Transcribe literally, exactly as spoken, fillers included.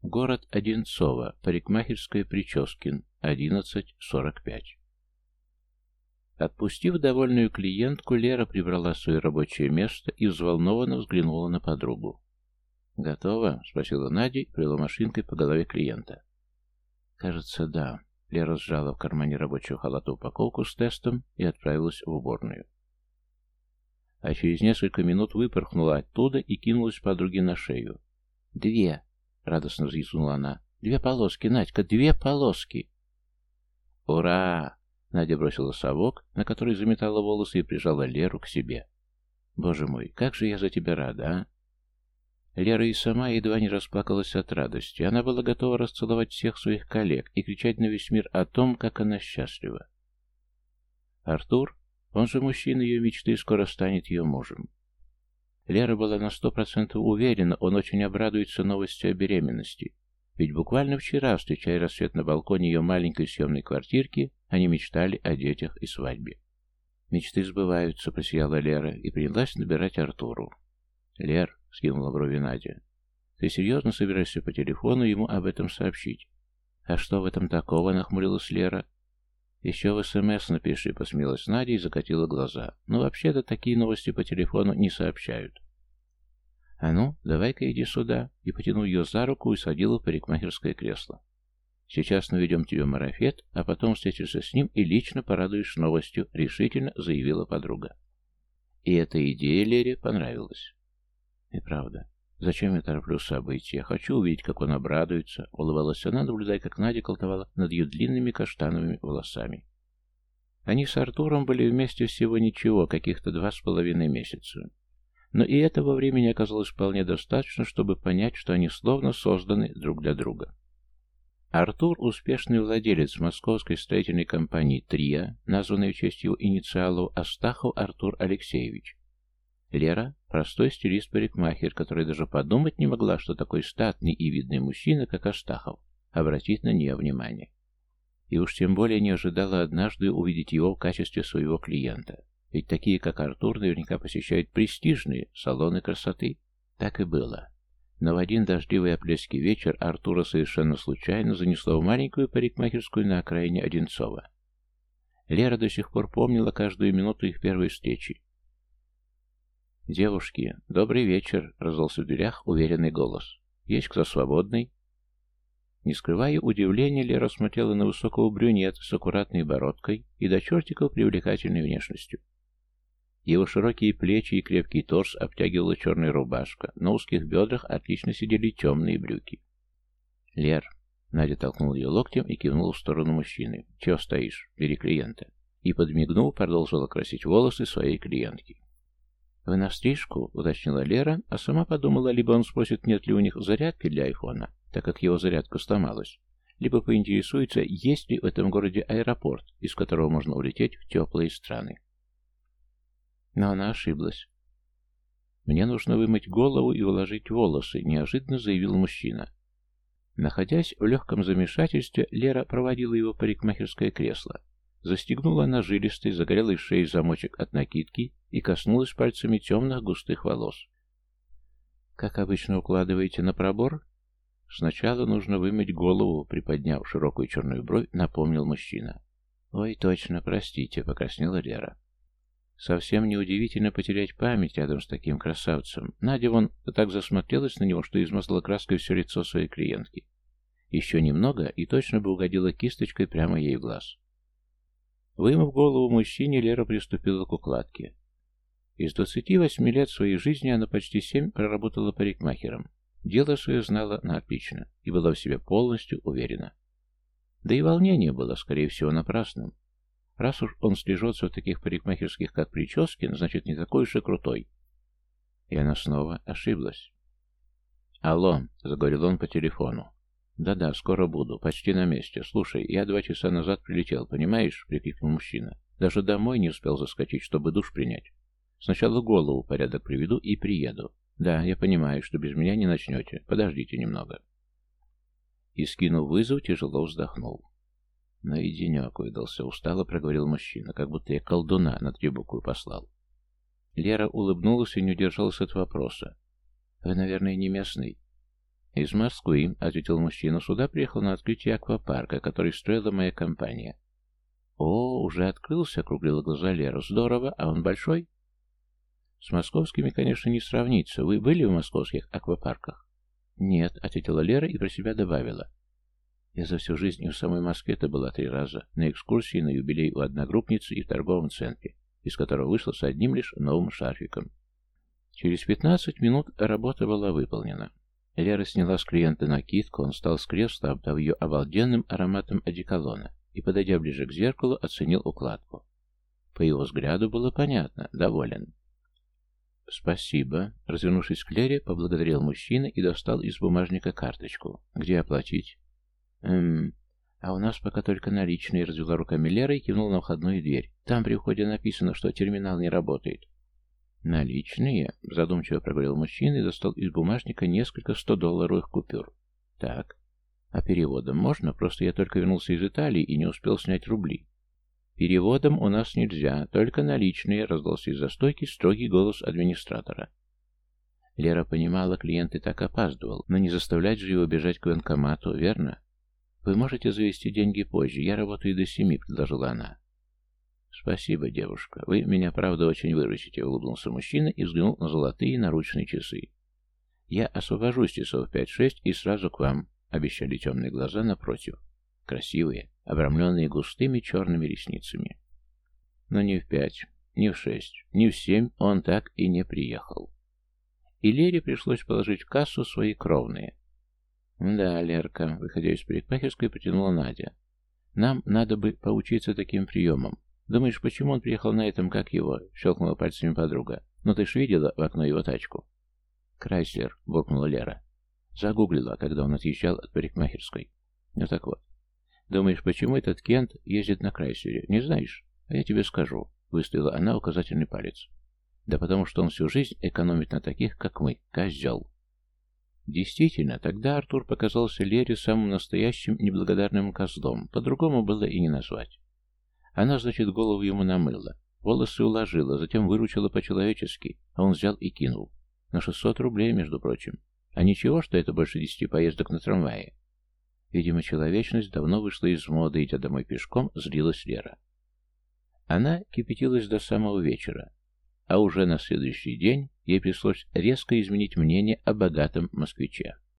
Город Одинцово, парикмахерская Прическин, одиннадцать сорок пять. Отпустив довольную клиентку, Лера прибрала свое рабочее место и взволнованно взглянула на подругу. «Готово?» — спросила Надя и провела машинкой по голове клиента. «Кажется, да». Лера сжала в кармане рабочего халата упаковку с тестом и отправилась в уборную. А через несколько минут выпорхнула оттуда и кинулась подруге на шею. «Две!» — радостно взвизгнула она. «Две полоски, Надька, две полоски!» «Ура!» — Надя бросила совок, на который заметала волосы, и прижала Леру к себе. «Боже мой, как же я за тебя рада, а!» Лера и сама едва не расплакалась от радости. Она была готова расцеловать всех своих коллег и кричать на весь мир о том, как она счастлива. Артур, он же мужчина ее мечты, скоро станет ее мужем. Лера была на сто процентов уверена, он очень обрадуется новости о беременности. Ведь буквально вчера, встречая рассвет на балконе ее маленькой съемной квартирки, они мечтали о детях и свадьбе. «Мечты сбываются», — просияла Лера и принялась набирать Артуру. «Лер», — скинула брови Надя, — «ты серьезно собираешься по телефону ему об этом сообщить?» «А что в этом такого?» — нахмурилась Лера. «Еще в СМС напиши», — посмеялась Надя и закатила глаза. «Но вообще-то такие новости по телефону не сообщают». «А ну, давай-ка иди сюда», — и потянул ее за руку и садила в парикмахерское кресло. «Сейчас наведем тебе марафет, а потом встретишься с ним и лично порадуешь новостью», — решительно заявила подруга. И эта идея Лере понравилась. И правда, зачем я тороплю события? Я хочу увидеть, как он обрадуется, — улыбалась она, наблюдая, как Надя колдовала над ее длинными каштановыми волосами. Они с Артуром были вместе всего ничего, каких-то два с половиной месяца. Но и этого времени оказалось вполне достаточно, чтобы понять, что они словно созданы друг для друга. Артур — успешный владелец московской строительной компании «Трия», названной в честь его инициалов Астахов Артур Алексеевич. Лера — простой стилист-парикмахер, которая даже подумать не могла, что такой статный и видный мужчина, как Астахов, обратит на нее внимание. И уж тем более не ожидала однажды увидеть его в качестве своего клиента. Ведь такие, как Артур, наверняка посещают престижные салоны красоты. Так и было. Но в один дождливый апрельский вечер Артура совершенно случайно занесло в маленькую парикмахерскую на окраине Одинцова. Лера до сих пор помнила каждую минуту их первой встречи. «Девушки, добрый вечер», — раздался в дверях уверенный голос. «Есть кто свободный?» Не скрывая удивления, Лера смотрела на высокого брюнета с аккуратной бородкой и до чертиков привлекательной внешностью. Его широкие плечи и крепкий торс обтягивала черная рубашка, на узких бедрах отлично сидели темные брюки. «Лер», — Надя толкнула ее локтем и кивнула в сторону мужчины. «Чего стоишь? Бери клиента». И, подмигнув, продолжила красить волосы своей клиентки. «Вы на стрижку?» — уточнила Лера, а сама подумала, либо он спросит, нет ли у них зарядки для айфона, так как его зарядка сломалась, либо поинтересуется, есть ли в этом городе аэропорт, из которого можно улететь в теплые страны. Но она ошиблась. «Мне нужно вымыть голову и уложить волосы», — неожиданно заявил мужчина. Находясь в легком замешательстве, Лера проводила его в парикмахерское кресло. Застегнула на жилистой, загорелой шее замочек от накидки и коснулась пальцами темных густых волос. «Как обычно укладываете на пробор?» «Сначала нужно вымыть голову», — приподняв широкую черную бровь, напомнил мужчина. «Ой, точно, простите», — покраснела Лера. Совсем неудивительно потерять память рядом с таким красавцем. Надя вон так засмотрелась на него, что измазала краской все лицо своей клиентки. Еще немного, и точно бы угодила кисточкой прямо ей в глаз. Вымыв голову мужчине, Лера приступила к укладке. Из двадцати восьми лет своей жизни она почти семь проработала парикмахером. Дело свое знала на отлично и была в себе полностью уверена. Да и волнение было, скорее всего, напрасным. Раз уж он стрижется в таких парикмахерских, как Прическин, значит, не такой уж и крутой. И она снова ошиблась. «Алло», — заговорил он по телефону. «Да-да, скоро буду, почти на месте. Слушай, я два часа назад прилетел, понимаешь?» — прикрикнул мужчина. «Даже домой не успел заскочить, чтобы душ принять. Сначала голову в порядок приведу и приеду. Да, я понимаю, что без меня не начнете. Подождите немного». И, скинув вызов, тяжело вздохнул. «Наединек выдался», — устало проговорил мужчина, как будто я колдуна на три буквы послал. Лера улыбнулась и не удержалась от вопроса. «Вы, наверное, не местный?» «Из Москвы», — ответил мужчина. «Сюда приехал на открытие аквапарка, который строила моя компания». «О, уже открылся», — округлила глаза Лера. «Здорово. А он большой?» «С московскими, конечно, не сравнится. Вы были в московских аквапарках?» «Нет», — ответила Лера и про себя добавила. «Я за всю жизнь и в самой Москве-то была три раза. На экскурсии, на юбилей у одногруппницы и в торговом центре, из которого вышла с одним лишь новым шарфиком». Через пятнадцать минут работа была выполнена. Лера сняла с клиента накидку, он встал с кресла, обдав ее обалденным ароматом одеколона, и, подойдя ближе к зеркалу, оценил укладку. По его взгляду было понятно, доволен. «Спасибо», — развернувшись к Лере, поблагодарил мужчина и достал из бумажника карточку. «Где оплатить?» «Эм... А у нас пока только наличные», — развела руками Лера и кивнула на входную дверь. «Там при входе написано, что терминал не работает». «Наличные?» — задумчиво проговорил мужчина и достал из бумажника несколько сто-долларовых купюр. «Так. А переводом можно? Просто я только вернулся из Италии и не успел снять рубли». «Переводом у нас нельзя, только наличные», — раздался из-за стойки строгий голос администратора. Лера понимала, клиент и так опаздывал, но не заставлять же его бежать к банкомату, верно? «Вы можете завести деньги позже, я работаю до семи», — предложила она. «Спасибо, девушка. Вы меня, правда, очень выручите», — улыбнулся мужчина и взглянул на золотые наручные часы. «Я освобожусь часов пять-шесть и сразу к вам», — обещали темные глаза напротив. Красивые, обрамленные густыми черными ресницами. Но ни в пять, ни в шесть, ни в семь он так и не приехал. И Лере пришлось положить в кассу свои кровные. «Да, Лерка», — выходя из парикмахерской, протянула Надя. «Нам надо бы поучиться таким приемам. Думаешь, почему он приехал на этом, как его?» — щелкнула пальцами подруга. «Ну ты ж видела в окно его тачку?» «Крайслер», — буркнула Лера. Загуглила, когда он отъезжал от парикмахерской. Ну так вот. «Думаешь, почему этот Кент ездит на Крайслере? Не знаешь? А я тебе скажу», — выставила она указательный палец. «Да потому что он всю жизнь экономит на таких, как мы. Козел». Действительно, тогда Артур показался Лере самым настоящим неблагодарным козлом, по-другому было и не назвать. Она, значит, голову ему намыла, волосы уложила, затем выручила по-человечески, а он взял и кинул. На шестьсот рублей, между прочим. А ничего, что это больше десяти поездок на трамвае. Видимо, человечность давно вышла из моды, идя домой пешком, злилась Лера. Она кипятилась до самого вечера, а уже на следующий день ей пришлось резко изменить мнение о богатом москвиче.